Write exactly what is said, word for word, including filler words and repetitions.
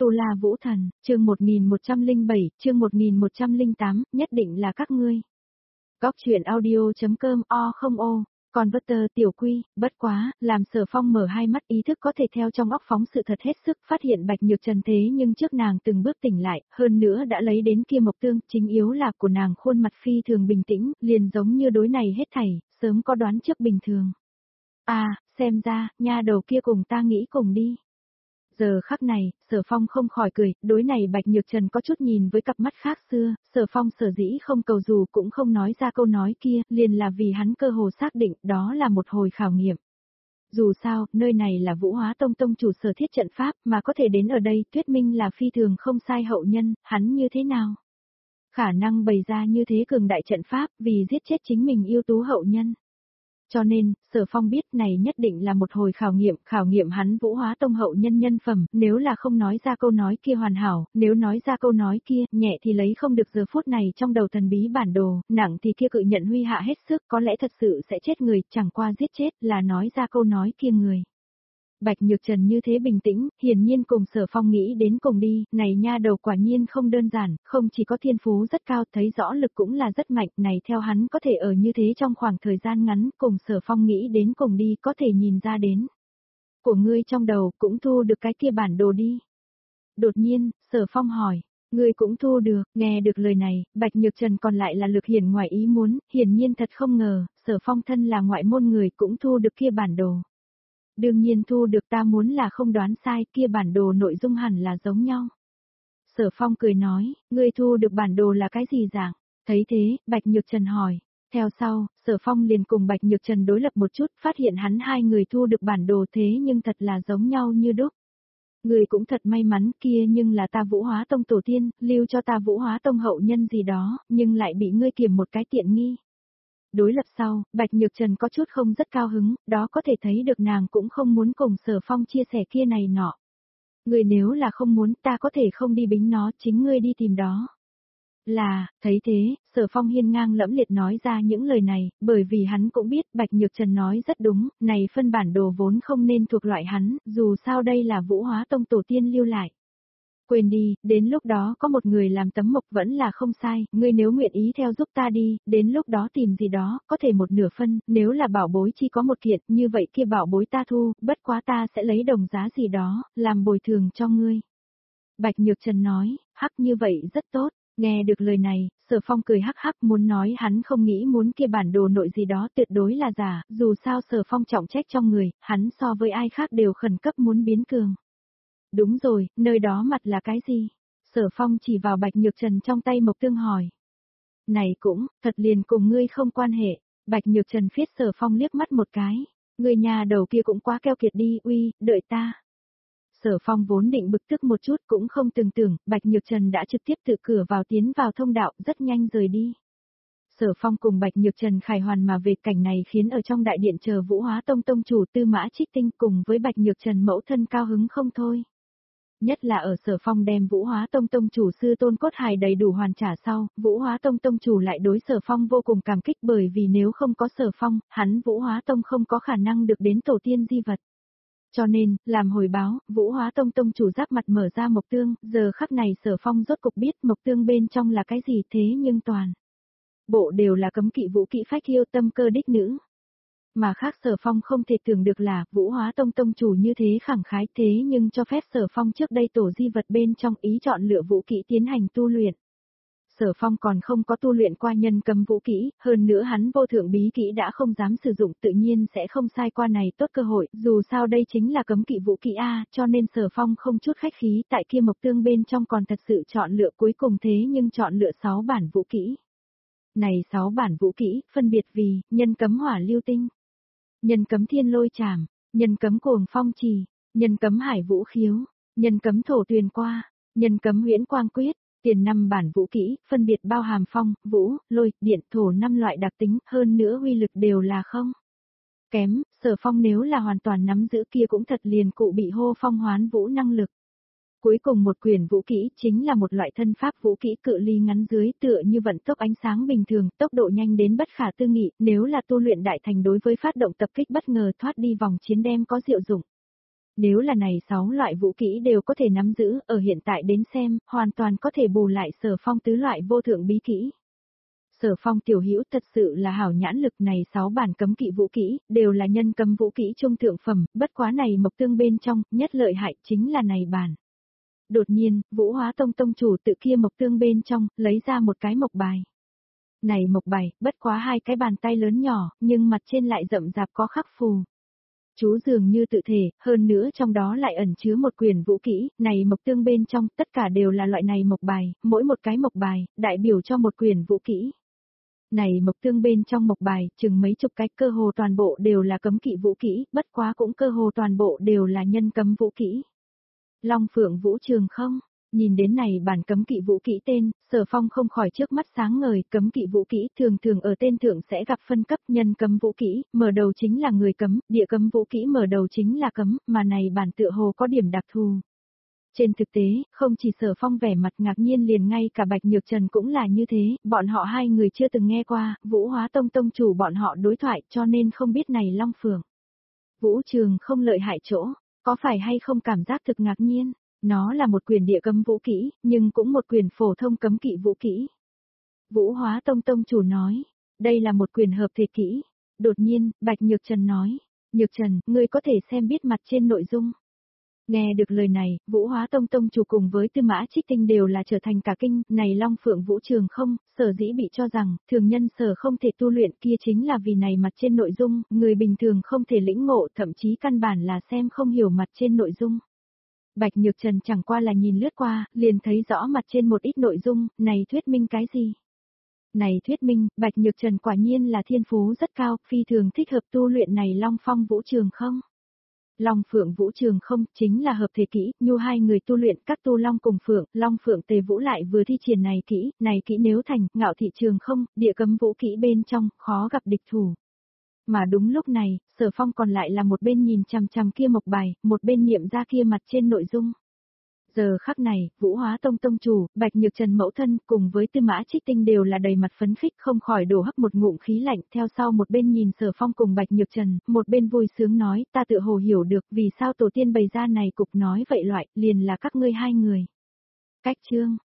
Tu La Vũ Thần, chương một nghìn một trăm lẻ bảy, chương một nghìn một trăm lẻ tám, nhất định là các ngươi. Góc truyện audio.com o không ô, còn vất tờ tiểu quy, bất quá, làm Sở Phong mở hai mắt ý thức có thể theo trong óc phóng sự thật hết sức phát hiện Bạch Nhược Trần thế nhưng trước nàng từng bước tỉnh lại, hơn nữa đã lấy đến kia mộc tương, chính yếu là của nàng khuôn mặt phi thường bình tĩnh, liền giống như đối này hết thảy, sớm có đoán trước bình thường. À, xem ra, nha đầu kia cùng ta nghĩ cùng đi. Giờ khắc này, Sở Phong không khỏi cười, đối này Bạch Nhược Trần có chút nhìn với cặp mắt khác xưa, Sở Phong sở dĩ không cầu dù cũng không nói ra câu nói kia, liền là vì hắn cơ hồ xác định đó là một hồi khảo nghiệm. Dù sao, nơi này là Vũ Hóa Tông tông chủ sở thiết trận pháp mà có thể đến ở đây thuyết minh là phi thường không sai hậu nhân, hắn như thế nào? Khả năng bày ra như thế cường đại trận pháp vì giết chết chính mình yêu tú hậu nhân. Cho nên, Sở Phong biết này nhất định là một hồi khảo nghiệm, khảo nghiệm hắn Vũ Hóa Tông hậu nhân nhân phẩm, nếu là không nói ra câu nói kia hoàn hảo, nếu nói ra câu nói kia, nhẹ thì lấy không được giờ phút này trong đầu thần bí bản đồ, nặng thì kia cự nhận huy hạ hết sức, có lẽ thật sự sẽ chết người, chẳng qua giết chết là nói ra câu nói kia người. Bạch Nhược Trần như thế bình tĩnh, hiển nhiên cùng Sở Phong nghĩ đến cùng đi, này nha đầu quả nhiên không đơn giản, không chỉ có thiên phú rất cao, thấy rõ lực cũng là rất mạnh, này theo hắn có thể ở như thế trong khoảng thời gian ngắn, cùng Sở Phong nghĩ đến cùng đi, có thể nhìn ra đến. Của ngươi trong đầu cũng thu được cái kia bản đồ đi. Đột nhiên, Sở Phong hỏi, ngươi cũng thu được, nghe được lời này, Bạch Nhược Trần còn lại là lực hiển ngoài ý muốn, hiển nhiên thật không ngờ, Sở Phong thân là ngoại môn người cũng thu được kia bản đồ. Đương nhiên thu được, ta muốn là không đoán sai, kia bản đồ nội dung hẳn là giống nhau. Sở Phong cười nói, ngươi thu được bản đồ là cái gì dạng? Thấy thế, Bạch Nhược Trần hỏi. Theo sau, Sở Phong liền cùng Bạch Nhược Trần đối lập một chút, phát hiện hắn hai người thu được bản đồ thế nhưng thật là giống nhau như đúc. Ngươi cũng thật may mắn, kia nhưng là ta Vũ Hóa Tông tổ tiên, lưu cho ta Vũ Hóa Tông hậu nhân gì đó, nhưng lại bị ngươi kiểm một cái tiện nghi. Đối lập sau, Bạch Nhược Trần có chút không rất cao hứng, đó có thể thấy được nàng cũng không muốn cùng Sở Phong chia sẻ kia này nọ. Người nếu là không muốn, ta có thể không đi bính nó, chính ngươi đi tìm đó. Là, thấy thế, Sở Phong hiên ngang lẫm liệt nói ra những lời này, bởi vì hắn cũng biết Bạch Nhược Trần nói rất đúng, này phân bản đồ vốn không nên thuộc loại hắn, dù sao đây là Vũ Hóa Tông tổ tiên lưu lại. Quên đi, đến lúc đó có một người làm tấm mộc vẫn là không sai, ngươi nếu nguyện ý theo giúp ta đi, đến lúc đó tìm gì đó, có thể một nửa phân, nếu là bảo bối chỉ có một kiện, như vậy kia bảo bối ta thu, bất quá ta sẽ lấy đồng giá gì đó, làm bồi thường cho ngươi. Bạch Nhược Trần nói, hắc như vậy rất tốt, nghe được lời này, Sở Phong cười hắc hắc muốn nói hắn không nghĩ muốn kia bản đồ nội gì đó tuyệt đối là giả, dù sao Sở Phong trọng trách trong người, hắn so với ai khác đều khẩn cấp muốn biến cường. Đúng rồi, nơi đó mặt là cái gì? Sở Phong chỉ vào Bạch Nhược Trần trong tay mộc tương hỏi. Này cũng, thật liền cùng ngươi không quan hệ. Bạch Nhược Trần phiết Sở Phong liếc mắt một cái. Người nhà đầu kia cũng quá keo kiệt đi, uy, đợi ta. Sở Phong vốn định bực tức một chút cũng không từng tưởng, Bạch Nhược Trần đã trực tiếp tự cửa vào tiến vào thông đạo, rất nhanh rời đi. Sở Phong cùng Bạch Nhược Trần khải hoàn mà về, cảnh này khiến ở trong đại điện chờ Vũ Hóa Tông tông chủ Tư Mã Trích Tinh cùng với Bạch Nhược Trần mẫu thân cao hứng không thôi. Nhất là ở Sở Phong đem Vũ Hóa Tông tông chủ sư tôn cốt hài đầy đủ hoàn trả sau, Vũ Hóa Tông tông chủ lại đối Sở Phong vô cùng cảm kích, bởi vì nếu không có Sở Phong, hắn Vũ Hóa Tông không có khả năng được đến tổ tiên di vật. Cho nên, làm hồi báo, Vũ Hóa Tông tông chủ giáp mặt mở ra mộc tương, giờ khắc này Sở Phong rốt cục biết mộc tương bên trong là cái gì, thế nhưng toàn bộ đều là cấm kỵ vũ kỹ phách yêu tâm cơ đích nữ. Mà khác Sở Phong không thể tưởng được là Vũ Hóa Tông tông chủ như thế khẳng khái, thế nhưng cho phép Sở Phong trước đây tổ di vật bên trong ý chọn lựa vũ kỹ tiến hành tu luyện. Sở Phong còn không có tu luyện qua nhân cấm vũ kỹ, hơn nữa hắn vô thượng bí kỹ đã không dám sử dụng, tự nhiên sẽ không sai qua này tốt cơ hội, dù sao đây chính là cấm kỵ vũ kỹ A, cho nên Sở Phong không chút khách khí, tại kia mộc tương bên trong còn thật sự chọn lựa cuối cùng, thế nhưng chọn lựa sáu bản vũ kỹ. Này sáu bản vũ kỹ, phân biệt vì, nhân cấm hỏa lưu tinh, nhân cấm thiên lôi trảm, nhân cấm cuồng phong trì, nhân cấm hải vũ khiếu, nhân cấm thổ tuyền qua, nhân cấm huyễn quang quyết. Tiền năm bản vũ kỹ, phân biệt bao hàm phong, vũ, lôi, điện, thổ năm loại đặc tính, hơn nữa uy lực đều là không kém. Sở Phong nếu là hoàn toàn nắm giữ kia cũng thật liền cụ bị hô phong hoán vũ năng lực. Cuối cùng một quyển vũ kỹ chính là một loại thân pháp vũ kỹ cự ly ngắn dưới, tựa như vận tốc ánh sáng bình thường, tốc độ nhanh đến bất khả tư nghị, nếu là tu luyện đại thành đối với phát động tập kích bất ngờ thoát đi vòng chiến đem có diệu dụng. Nếu là này sáu loại vũ kỹ đều có thể nắm giữ, ở hiện tại đến xem, hoàn toàn có thể bù lại Sở Phong tứ loại vô thượng bí kỹ. Sở Phong tiểu hữu thật sự là hảo nhãn lực, này sáu bản cấm kỵ vũ kỹ, đều là nhân cấm vũ kỹ trung thượng phẩm, bất quá này mộc tương bên trong, nhất lợi hại chính là này bản. Đột nhiên, Vũ Hóa Tông tông chủ tự kia mộc tương bên trong, lấy ra một cái mộc bài. Này mộc bài, bất quá hai cái bàn tay lớn nhỏ, nhưng mặt trên lại rậm rạp có khắc phù. Chú dường như tự thể, hơn nữa trong đó lại ẩn chứa một quyền vũ kỹ, này mộc tương bên trong, tất cả đều là loại này mộc bài, mỗi một cái mộc bài, đại biểu cho một quyền vũ kỹ. Này mộc tương bên trong mộc bài, chừng mấy chục cái, cơ hồ toàn bộ đều là cấm kỵ vũ kỹ, bất quá cũng cơ hồ toàn bộ đều là nhân cấm vũ kỹ. Long Phượng Vũ Trường không? Nhìn đến này bản cấm kỵ vũ kỹ tên, Sở Phong không khỏi trước mắt sáng ngời, cấm kỵ vũ kỹ thường thường ở tên thượng sẽ gặp phân cấp, nhân cấm vũ kỹ, mở đầu chính là người cấm, địa cấm vũ kỹ mở đầu chính là cấm, mà này bản tựa hồ có điểm đặc thù. Trên thực tế, không chỉ Sở Phong vẻ mặt ngạc nhiên, liền ngay cả Bạch Nhược Trần cũng là như thế, bọn họ hai người chưa từng nghe qua, Vũ Hóa Tông tông chủ bọn họ đối thoại cho nên không biết này Long Phượng Vũ Trường không lợi hại chỗ, có phải hay không cảm giác thực ngạc nhiên. Nó là một quyền địa cấm vũ kỹ, nhưng cũng một quyền phổ thông cấm kỵ vũ kỹ. Vũ Hóa Tông tông chủ nói, đây là một quyền hợp thể kỹ. Đột nhiên, Bạch Nhược Trần nói, Nhược Trần, ngươi có thể xem biết mặt trên nội dung. Nghe được lời này, Vũ Hóa Tông tông chủ cùng với Tư Mã Trích Tinh đều là trở thành cả kinh, này Long Phượng Vũ Trường không, sở dĩ bị cho rằng, thường nhân sở không thể tu luyện kia chính là vì này mặt trên nội dung, người bình thường không thể lĩnh ngộ, thậm chí căn bản là xem không hiểu mặt trên nội dung. Bạch Nhược Trần chẳng qua là nhìn lướt qua, liền thấy rõ mặt trên một ít nội dung, này thuyết minh cái gì? Này thuyết minh, Bạch Nhược Trần quả nhiên là thiên phú rất cao, phi thường thích hợp tu luyện này Long Phong Vũ Trường không? Long Phượng Vũ Trường không, chính là hợp thể kỹ, nhu hai người tu luyện các tu Long cùng Phượng, Long Phượng Tề Vũ lại vừa thi triển này kỹ, này kỹ nếu thành, ngạo thị trường không, địa cấm vũ kỹ bên trong, khó gặp địch thủ. Mà đúng lúc này, Sở Phong còn lại là một bên nhìn chằm chằm kia mộc bài, một bên niệm ra kia mặt trên nội dung. Giờ khắc này, Vũ Hóa Tông tông chủ, Bạch Nhược Trần mẫu thân cùng với Tư Mã Trích Tinh đều là đầy mặt phấn khích, không khỏi đổ hấp một ngụm khí lạnh, theo sau một bên nhìn Sở Phong cùng Bạch Nhược Trần, một bên vui sướng nói, ta tự hồ hiểu được vì sao tổ tiên bày ra này cục nói vậy loại, liền là các ngươi hai người. Cách chương